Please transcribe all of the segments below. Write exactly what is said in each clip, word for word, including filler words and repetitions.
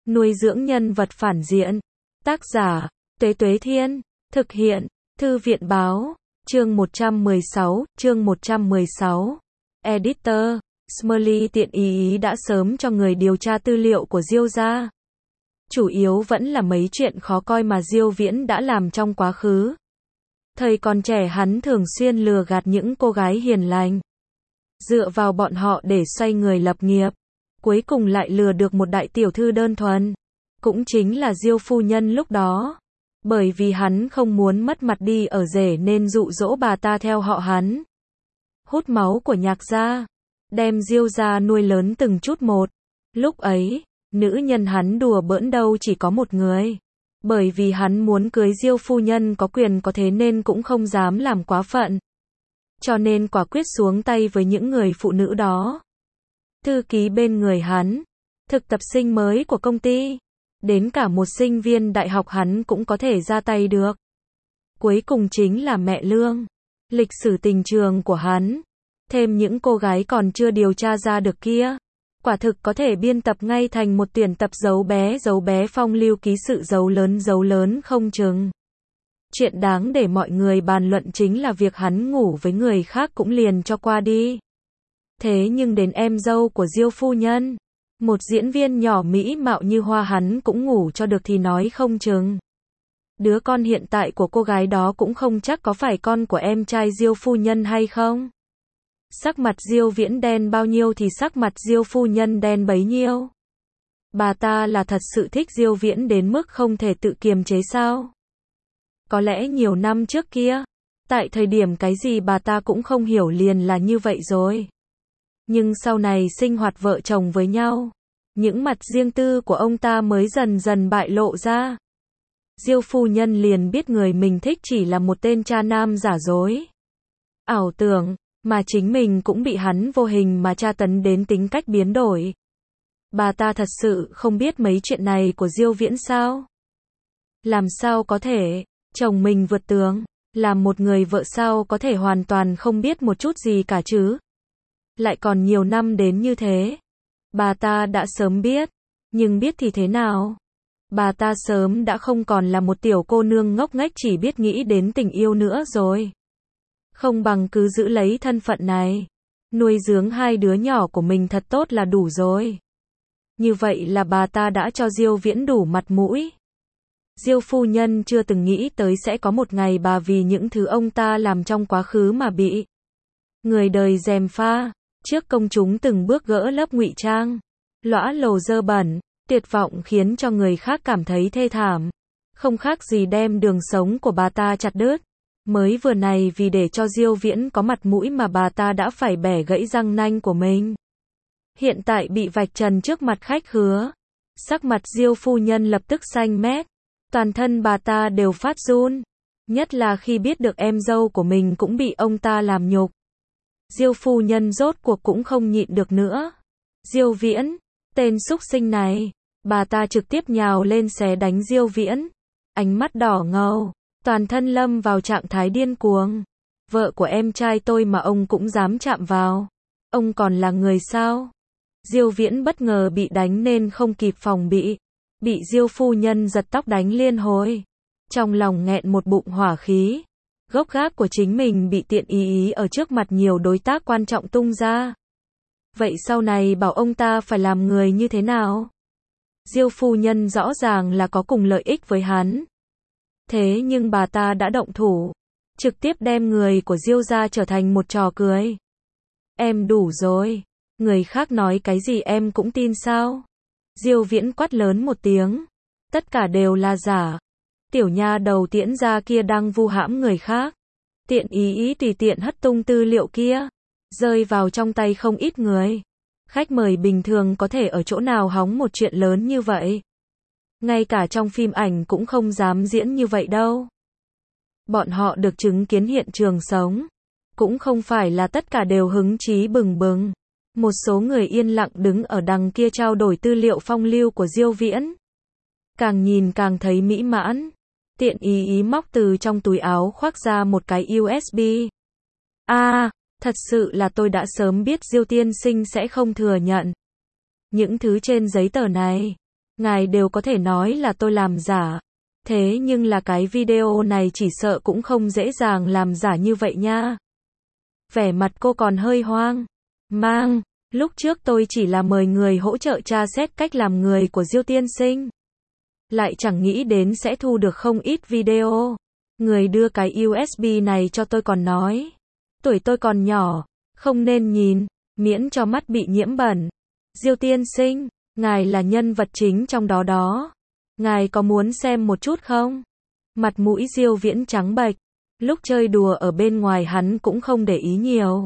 Nuôi dưỡng nhân vật phản diện. Tác giả, Tuế Tuế Thiên. Thực hiện, Thư viện Báo. Chương một trăm mười sáu, chương một trăm mười sáu. Editor, Smiley tiện ý ý đã sớm cho người điều tra tư liệu của Diêu gia. Chủ yếu vẫn là mấy chuyện khó coi mà Diêu Viễn đã làm trong quá khứ. Thời còn trẻ hắn thường xuyên lừa gạt những cô gái hiền lành. Dựa vào bọn họ để xoay người lập nghiệp. Cuối cùng lại lừa được một đại tiểu thư đơn thuần. Cũng chính là Diêu phu nhân lúc đó. Bởi vì hắn không muốn mất mặt đi ở rể nên dụ dỗ bà ta theo họ hắn. Hút máu của Nhạc gia. Đem Diêu gia nuôi lớn từng chút một. Lúc ấy, nữ nhân hắn đùa bỡn đâu chỉ có một người. Bởi vì hắn muốn cưới Diêu phu nhân có quyền có thế nên cũng không dám làm quá phận. Cho nên quả quyết xuống tay với những người phụ nữ đó. Thư ký bên người hắn, thực tập sinh mới của công ty, đến cả một sinh viên đại học hắn cũng có thể ra tay được. Cuối cùng chính là mẹ Lương, lịch sử tình trường của hắn, thêm những cô gái còn chưa điều tra ra được kia. Quả thực có thể biên tập ngay thành một tuyển tập dấu bé dấu bé phong lưu ký sự dấu lớn dấu lớn không chừng. Chuyện đáng để mọi người bàn luận chính là việc hắn ngủ với người khác cũng liền cho qua đi. Thế nhưng đến em dâu của Diêu phu nhân, một diễn viên nhỏ mỹ mạo như hoa hắn cũng ngủ cho được thì nói không chừng. Đứa con hiện tại của cô gái đó cũng không chắc có phải con của em trai Diêu phu nhân hay không. Sắc mặt Diêu Viễn đen bao nhiêu thì sắc mặt Diêu phu nhân đen bấy nhiêu. Bà ta là thật sự thích Diêu Viễn đến mức không thể tự kiềm chế sao? Có lẽ nhiều năm trước kia, tại thời điểm cái gì bà ta cũng không hiểu liền là như vậy rồi. Nhưng sau này sinh hoạt vợ chồng với nhau, những mặt riêng tư của ông ta mới dần dần bại lộ ra. Diêu phu nhân liền biết người mình thích chỉ là một tên cha nam giả dối. Ảo tưởng, mà chính mình cũng bị hắn vô hình mà tra tấn đến tính cách biến đổi. Bà ta thật sự không biết mấy chuyện này của Diêu Viễn sao? Làm sao có thể, chồng mình vượt tường, làm một người vợ sao có thể hoàn toàn không biết một chút gì cả chứ? Lại còn nhiều năm đến như thế. Bà ta đã sớm biết, nhưng biết thì thế nào? Bà ta sớm đã không còn là một tiểu cô nương ngốc nghếch chỉ biết nghĩ đến tình yêu nữa rồi. Không bằng cứ giữ lấy thân phận này, nuôi dưỡng hai đứa nhỏ của mình thật tốt là đủ rồi. Như vậy là bà ta đã cho Diêu Viễn đủ mặt mũi. Diêu phu nhân chưa từng nghĩ tới sẽ có một ngày bà vì những thứ ông ta làm trong quá khứ mà bị người đời gièm pha, trước công chúng từng bước gỡ lớp ngụy trang, lõa lồ dơ bẩn, tuyệt vọng khiến cho người khác cảm thấy thê thảm. Không khác gì đem đường sống của bà ta chặt đứt. Mới vừa này vì để cho Diêu Viễn có mặt mũi mà bà ta đã phải bẻ gãy răng nanh của mình. Hiện tại bị vạch trần trước mặt khách khứa. Sắc mặt Diêu phu nhân lập tức xanh mét. Toàn thân bà ta đều phát run. Nhất là khi biết được em dâu của mình cũng bị ông ta làm nhục. Diêu phu nhân rốt cuộc cũng không nhịn được nữa. Diêu Viễn, tên súc sinh này. Bà ta trực tiếp nhào lên xé đánh Diêu Viễn. Ánh mắt đỏ ngầu. Toàn thân lâm vào trạng thái điên cuồng. Vợ của em trai tôi mà ông cũng dám chạm vào. Ông còn là người sao? Diêu Viễn bất ngờ bị đánh nên không kịp phòng bị. Bị Diêu phu nhân giật tóc đánh liên hồi. Trong lòng nghẹn một bụng hỏa khí. Gốc gác của chính mình bị tiện ý ý ở trước mặt nhiều đối tác quan trọng tung ra. Vậy sau này bảo ông ta phải làm người như thế nào? Diêu phu nhân rõ ràng là có cùng lợi ích với hắn. Thế nhưng bà ta đã động thủ, trực tiếp đem người của Diêu gia trở thành một trò cười. Em đủ rồi, người khác nói cái gì em cũng tin sao? Diêu Viễn quát lớn một tiếng, tất cả đều là giả. Tiểu nha đầu Tiễn gia kia đang vu hãm người khác, tiện ý ý tùy tiện hất tung tư liệu kia, rơi vào trong tay không ít người. Khách mời bình thường có thể ở chỗ nào hóng một chuyện lớn như vậy? Ngay cả trong phim ảnh cũng không dám diễn như vậy đâu. Bọn họ được chứng kiến hiện trường sống. Cũng không phải là tất cả đều hứng chí bừng bừng. Một số người yên lặng đứng ở đằng kia trao đổi tư liệu phong lưu của Diêu Viễn. Càng nhìn càng thấy mỹ mãn. Tiện ý ý móc từ trong túi áo khoác ra một cái u ét bê. À, thật sự là tôi đã sớm biết Diêu tiên sinh sẽ không thừa nhận. Những thứ trên giấy tờ này. ngài đều có thể nói là tôi làm giả. Thế nhưng là cái video này chỉ sợ cũng không dễ dàng làm giả như vậy nha. Vẻ mặt cô còn hơi hoang mang. Lúc trước tôi chỉ là mời người hỗ trợ tra xét cách làm người của Diêu tiên sinh. Lại chẳng nghĩ đến sẽ thu được không ít video. Người đưa cái u ét bê này cho tôi còn nói. Tuổi tôi còn nhỏ, không nên nhìn, miễn cho mắt bị nhiễm bẩn. Diêu tiên sinh, ngài là nhân vật chính trong đó đó. Ngài có muốn xem một chút không? Mặt mũi Diêu Viễn trắng bệch. Lúc chơi đùa ở bên ngoài hắn cũng không để ý nhiều.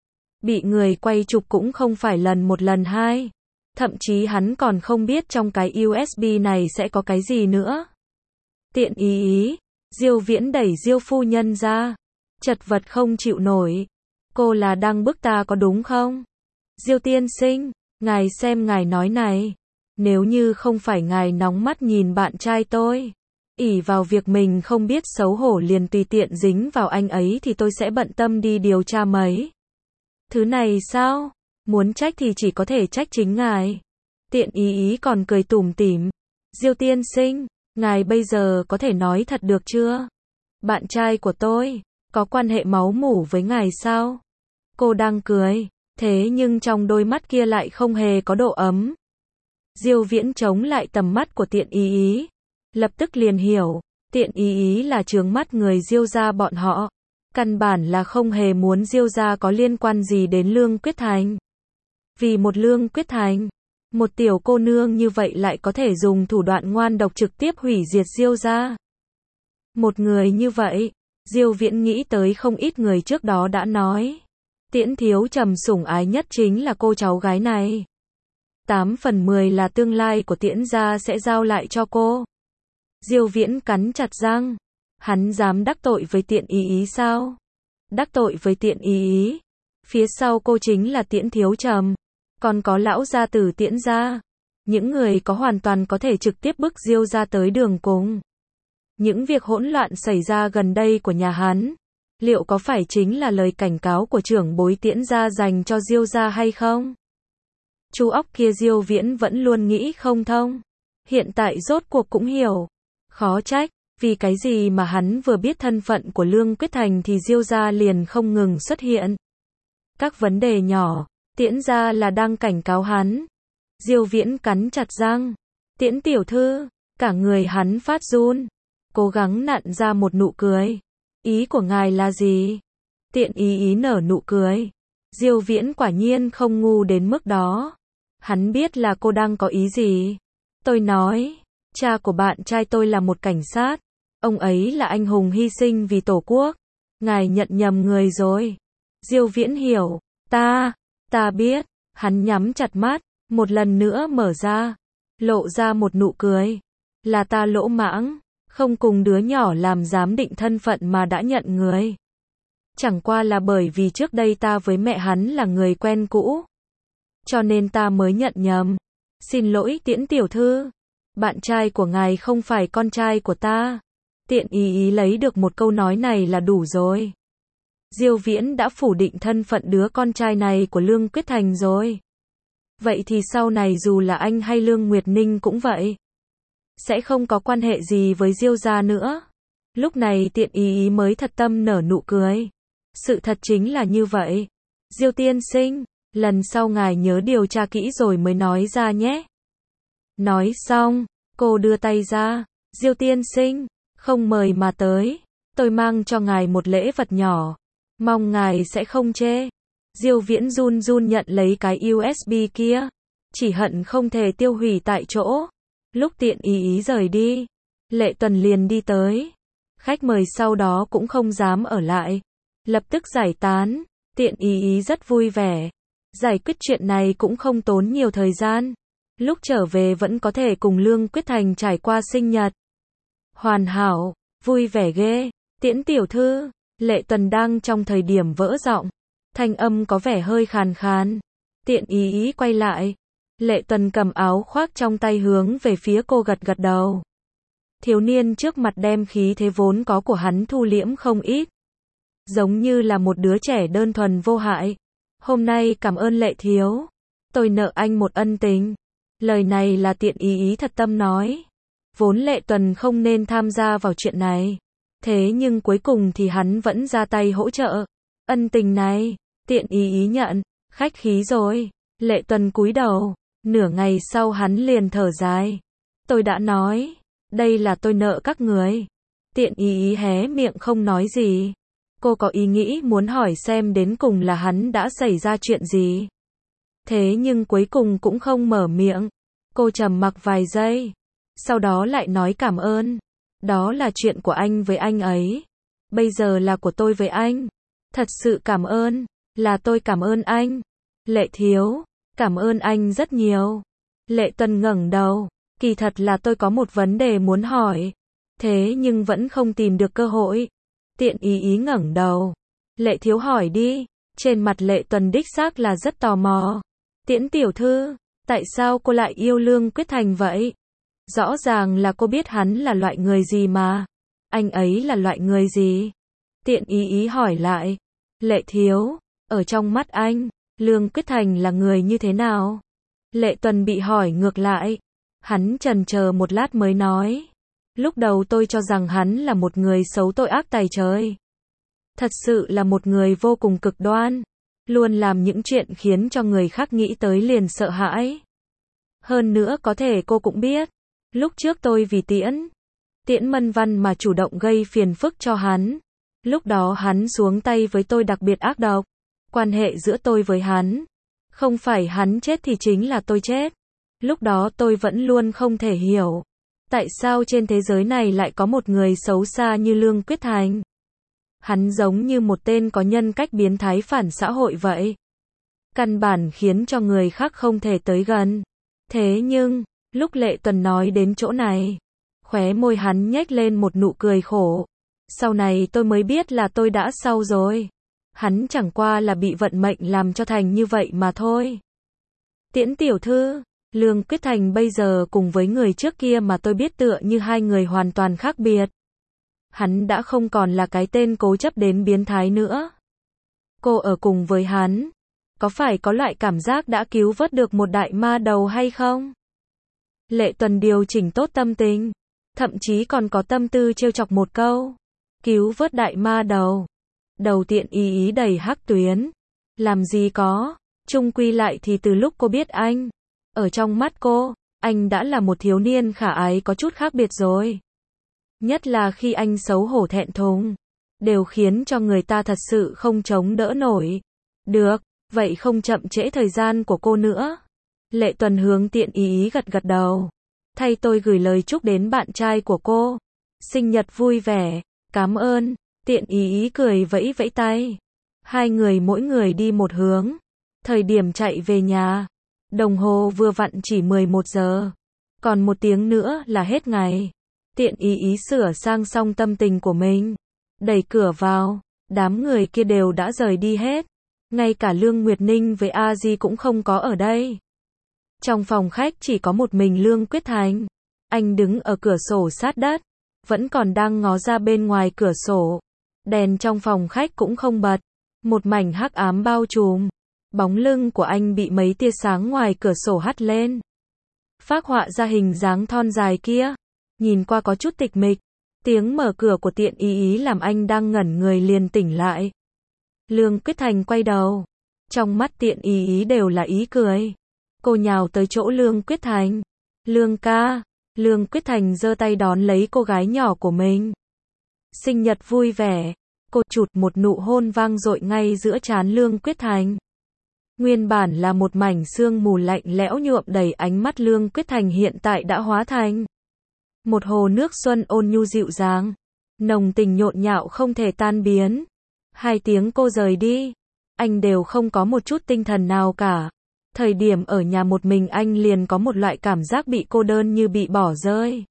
Bị người quay chụp cũng không phải lần một lần hai. Thậm chí hắn còn không biết trong cái u ét bê này sẽ có cái gì nữa. Tiện ý ý, Diêu Viễn đẩy Diêu phu nhân ra. Chật vật không chịu nổi. Cô là đang bức ta có đúng không? Diêu tiên sinh, ngài xem ngài nói này. Nếu như không phải ngài nóng mắt nhìn bạn trai tôi, ỷ vào việc mình không biết xấu hổ liền tùy tiện dính vào anh ấy thì tôi sẽ bận tâm đi điều tra mấy. Thứ này sao? Muốn trách thì chỉ có thể trách chính ngài. Tiện ý ý còn cười tủm tỉm. Diêu tiên sinh, ngài bây giờ có thể nói thật được chưa? Bạn trai của tôi, có quan hệ máu mủ với ngài sao? Cô đang cười, thế nhưng trong đôi mắt kia lại không hề có độ ấm. Diêu Viễn chống lại tầm mắt của tiện ý ý. Lập tức liền hiểu, tiện ý ý là chướng mắt người Diêu gia bọn họ. Căn bản là không hề muốn Diêu gia có liên quan gì đến Lương Quyết Thành. Vì một Lương Quyết Thành, một tiểu cô nương như vậy lại có thể dùng thủ đoạn ngoan độc trực tiếp hủy diệt Diêu gia. Một người như vậy, Diêu Viễn nghĩ tới không ít người trước đó đã nói. Tiễn thiếu trầm sủng ái nhất chính là cô cháu gái này. tám phần mười là tương lai của Tiễn gia sẽ giao lại cho cô. Diêu Viễn cắn chặt răng. Hắn dám đắc tội với tiện ý ý sao? Đắc tội với tiện ý ý. Phía sau cô chính là Tiễn thiếu trầm. Còn có lão gia tử Tiễn gia. Những người có hoàn toàn có thể trực tiếp bức Diêu gia tới đường cùng. Những việc hỗn loạn xảy ra gần đây của nhà hắn, liệu có phải chính là lời cảnh cáo của trưởng bối Tiễn gia dành cho Diêu gia hay không? Chú óc kia Diêu Viễn vẫn luôn nghĩ không thông. Hiện tại rốt cuộc cũng hiểu. Khó trách, vì cái gì mà hắn vừa biết thân phận của Lương Quyết Thành thì Diêu gia liền không ngừng xuất hiện. Các vấn đề nhỏ, Tiễn gia là đang cảnh cáo hắn. Diêu Viễn cắn chặt răng. Tiễn tiểu thư, cả người hắn phát run. Cố gắng nặn ra một nụ cười. Ý của ngài là gì? Tiện ý ý nở nụ cười. Diêu Viễn quả nhiên không ngu đến mức đó. Hắn biết là cô đang có ý gì. Tôi nói, cha của bạn trai tôi là một cảnh sát. Ông ấy là anh hùng hy sinh vì Tổ quốc. Ngài nhận nhầm người rồi. Diêu Viễn hiểu. Ta, ta biết. Hắn nhắm chặt mắt, một lần nữa mở ra. Lộ ra một nụ cười. Là ta lỗ mãng. Không cùng đứa nhỏ làm giám định thân phận mà đã nhận người. Chẳng qua là bởi vì trước đây ta với mẹ hắn là người quen cũ. Cho nên ta mới nhận nhầm. Xin lỗi Tiễn tiểu thư. Bạn trai của ngài không phải con trai của ta. Tiện ý ý lấy được một câu nói này là đủ rồi. Diêu Viễn đã phủ định thân phận đứa con trai này của Lương Quyết Thành rồi. Vậy thì sau này dù là anh hay Lương Nguyệt Ninh cũng vậy. Sẽ không có quan hệ gì với Diêu gia nữa. Lúc này tiện ý ý mới thật tâm nở nụ cười. Sự thật chính là như vậy. Diêu tiên sinh, lần sau ngài nhớ điều tra kỹ rồi mới nói ra nhé. Nói xong, cô đưa tay ra. Diêu tiên sinh, không mời mà tới. Tôi mang cho ngài một lễ vật nhỏ. Mong ngài sẽ không chê. Diêu Viễn run run nhận lấy cái u ét bê kia. Chỉ hận không thể tiêu hủy tại chỗ. Lúc tiện ý ý rời đi, Lệ Tuần liền đi tới. Khách mời sau đó cũng không dám ở lại. Lập tức giải tán. Tiện ý ý rất vui vẻ. Giải quyết chuyện này cũng không tốn nhiều thời gian. Lúc trở về vẫn có thể cùng Lương Quyết Thành trải qua sinh nhật. Hoàn hảo, vui vẻ ghê. Tiễn tiểu thư, Lệ Tuần đang trong thời điểm vỡ giọng. Thanh âm có vẻ hơi khàn khàn. Tiện ý ý quay lại. Lệ Tuần cầm áo khoác trong tay hướng về phía cô gật gật đầu. Thiếu niên trước mặt đem khí thế vốn có của hắn thu liễm không ít. Giống như là một đứa trẻ đơn thuần vô hại. Hôm nay cảm ơn Lệ thiếu. Tôi nợ anh một ân tình. Lời này là Tiện Ý Ý thật tâm nói. Vốn Lệ Tuần không nên tham gia vào chuyện này. Thế nhưng cuối cùng thì hắn vẫn ra tay hỗ trợ. Ân tình này, Tiện Ý Ý nhận, khách khí rồi. Lệ Tuần cúi đầu, nửa ngày sau hắn liền thở dài. Tôi đã nói, đây là tôi nợ các người. Tiện Ý Ý hé miệng không nói gì. Cô có ý nghĩ muốn hỏi xem đến cùng là hắn đã xảy ra chuyện gì. Thế nhưng cuối cùng cũng không mở miệng. Cô trầm mặc vài giây. Sau đó lại nói cảm ơn. Đó là chuyện của anh với anh ấy. Bây giờ là của tôi với anh. Thật sự cảm ơn. Là tôi cảm ơn anh. Lệ thiếu, cảm ơn anh rất nhiều. Lệ Tuần ngẩng đầu. Kỳ thật là tôi có một vấn đề muốn hỏi. Thế nhưng vẫn không tìm được cơ hội. Tiện Ý Ý ngẩng đầu. Lệ thiếu hỏi đi. Trên mặt Lệ Tuần đích xác là rất tò mò. Tiễn tiểu thư, tại sao cô lại yêu Lương Quyết Thành vậy? Rõ ràng là cô biết hắn là loại người gì mà. Anh ấy là loại người gì? Tiện Ý Ý hỏi lại. Lệ thiếu, ở trong mắt anh, Lương Quyết Thành là người như thế nào? Lệ Tuần bị hỏi ngược lại. Hắn chần chờ một lát mới nói. Lúc đầu tôi cho rằng hắn là một người xấu tội ác tày trời. Thật sự là một người vô cùng cực đoan. Luôn làm những chuyện khiến cho người khác nghĩ tới liền sợ hãi. Hơn nữa có thể cô cũng biết. Lúc trước tôi vì Tiễn. Tiễn Mân Văn mà chủ động gây phiền phức cho hắn. Lúc đó hắn xuống tay với tôi đặc biệt ác độc. Quan hệ giữa tôi với hắn. Không phải hắn chết thì chính là tôi chết. Lúc đó tôi vẫn luôn không thể hiểu. Tại sao trên thế giới này lại có một người xấu xa như Lương Quyết Thành? Hắn giống như một tên có nhân cách biến thái phản xã hội vậy. Căn bản khiến cho người khác không thể tới gần. Thế nhưng, lúc Lệ Tuần nói đến chỗ này, khóe môi hắn nhếch lên một nụ cười khổ. Sau này tôi mới biết là tôi đã sau rồi. Hắn chẳng qua là bị vận mệnh làm cho thành như vậy mà thôi. Tiễn tiểu thư, Lương Quyết Thành bây giờ cùng với người trước kia mà tôi biết tựa như hai người hoàn toàn khác biệt. Hắn đã không còn là cái tên cố chấp đến biến thái nữa. Cô ở cùng với hắn, có phải có loại cảm giác đã cứu vớt được một đại ma đầu hay không? Lệ Tuần điều chỉnh tốt tâm tình, thậm chí còn có tâm tư trêu chọc một câu. Cứu vớt đại ma đầu. Đầu Tiện Ý Ý đầy hắc tuyến. Làm gì có, chung quy lại thì từ lúc cô biết anh, ở trong mắt cô, anh đã là một thiếu niên khả ái có chút khác biệt rồi. Nhất là khi anh xấu hổ thẹn thùng, đều khiến cho người ta thật sự không chống đỡ nổi. Được, vậy không chậm trễ thời gian của cô nữa. Lệ Tuần hướng Tiện Ý Ý gật gật đầu. Thay tôi gửi lời chúc đến bạn trai của cô. Sinh nhật vui vẻ, cảm ơn. Tiện Ý Ý cười vẫy vẫy tay. Hai người mỗi người đi một hướng. Thời điểm chạy về nhà, đồng hồ vừa vặn chỉ mười một giờ. Còn một tiếng nữa là hết ngày. Tiện Ý Ý sửa sang xong tâm tình của mình. Đẩy cửa vào, đám người kia đều đã rời đi hết. Ngay cả Lương Nguyệt Ninh với A Di cũng không có ở đây. Trong phòng khách chỉ có một mình Lương Quyết Thành. Anh đứng ở cửa sổ sát đất, vẫn còn đang ngó ra bên ngoài cửa sổ. Đèn trong phòng khách cũng không bật. Một mảnh hắc ám bao trùm. Bóng lưng của anh bị mấy tia sáng ngoài cửa sổ hắt lên. Phác họa ra hình dáng thon dài kia. Nhìn qua có chút tịch mịch. Tiếng mở cửa của Tiện Ý Ý làm anh đang ngẩn người liền tỉnh lại. Lương Quyết Thành quay đầu. Trong mắt Tiện Ý Ý đều là ý cười. Cô nhào tới chỗ Lương Quyết Thành. Lương ca. Lương Quyết Thành giơ tay đón lấy cô gái nhỏ của mình. Sinh nhật vui vẻ. Cô chụt một nụ hôn vang dội ngay giữa trán Lương Quyết Thành. Nguyên bản là một mảnh sương mù lạnh lẽo nhuộm đầy ánh mắt Lương Quyết Thành hiện tại đã hóa thành một hồ nước xuân ôn nhu dịu dàng. Nồng tình nhộn nhạo không thể tan biến. Hai tiếng cô rời đi, anh đều không có một chút tinh thần nào cả. Thời điểm ở nhà một mình anh liền có một loại cảm giác bị cô đơn như bị bỏ rơi.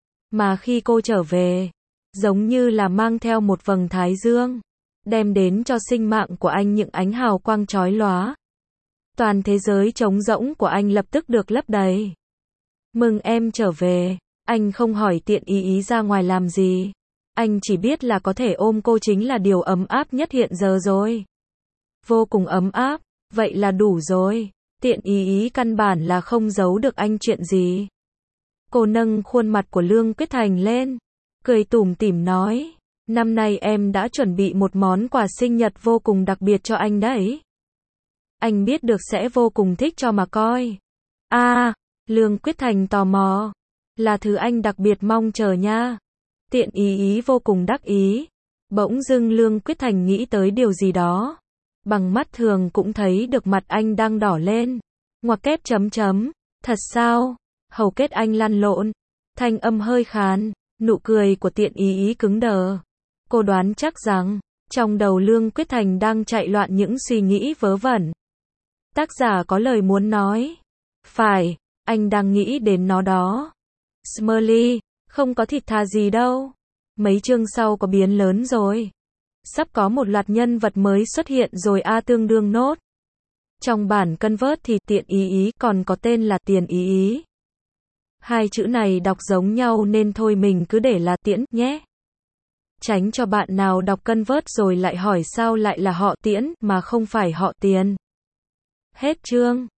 Mà khi cô trở về, giống như là mang theo một vầng thái dương, đem đến cho sinh mạng của anh những ánh hào quang chói lóa. Toàn thế giới trống rỗng của anh lập tức được lấp đầy. Mừng em trở về. Anh không hỏi Tiện Ý Ý ra ngoài làm gì. Anh chỉ biết là có thể ôm cô chính là điều ấm áp nhất hiện giờ rồi. Vô cùng ấm áp, vậy là đủ rồi. Tiện ý ý căn bản là không giấu được anh chuyện gì. Cô nâng khuôn mặt của Lương Quyết Thành lên, cười tủm tỉm nói, năm nay em đã chuẩn bị một món quà sinh nhật vô cùng đặc biệt cho anh đấy. Anh biết được sẽ vô cùng thích cho mà coi. À, Lương Quyết Thành tò mò, là thứ anh đặc biệt mong chờ nha. Tiện ý ý vô cùng đắc ý. Bỗng dưng Lương Quyết Thành nghĩ tới điều gì đó. Bằng mắt thường cũng thấy được mặt anh đang đỏ lên. Ngoặc kép chấm chấm. Thật sao? Hầu kết anh lăn lộn. Thanh âm hơi khàn. Nụ cười của tiện ý ý cứng đờ. Cô đoán chắc rằng, trong đầu Lương Quyết Thành đang chạy loạn những suy nghĩ vớ vẩn. Tác giả có lời muốn nói. Phải, anh đang nghĩ đến nó đó. Smiley, không có thịt thà gì đâu. Mấy chương sau có biến lớn rồi. Sắp có một loạt nhân vật mới xuất hiện rồi a tương đương nốt. Trong bản Convert thì tiện ý ý còn có tên là tiền ý ý. Hai chữ này đọc giống nhau nên thôi mình cứ để là Tiễn nhé. Tránh cho bạn nào đọc Convert rồi lại hỏi sao lại là họ Tiễn mà không phải họ Tiền. Hết chương.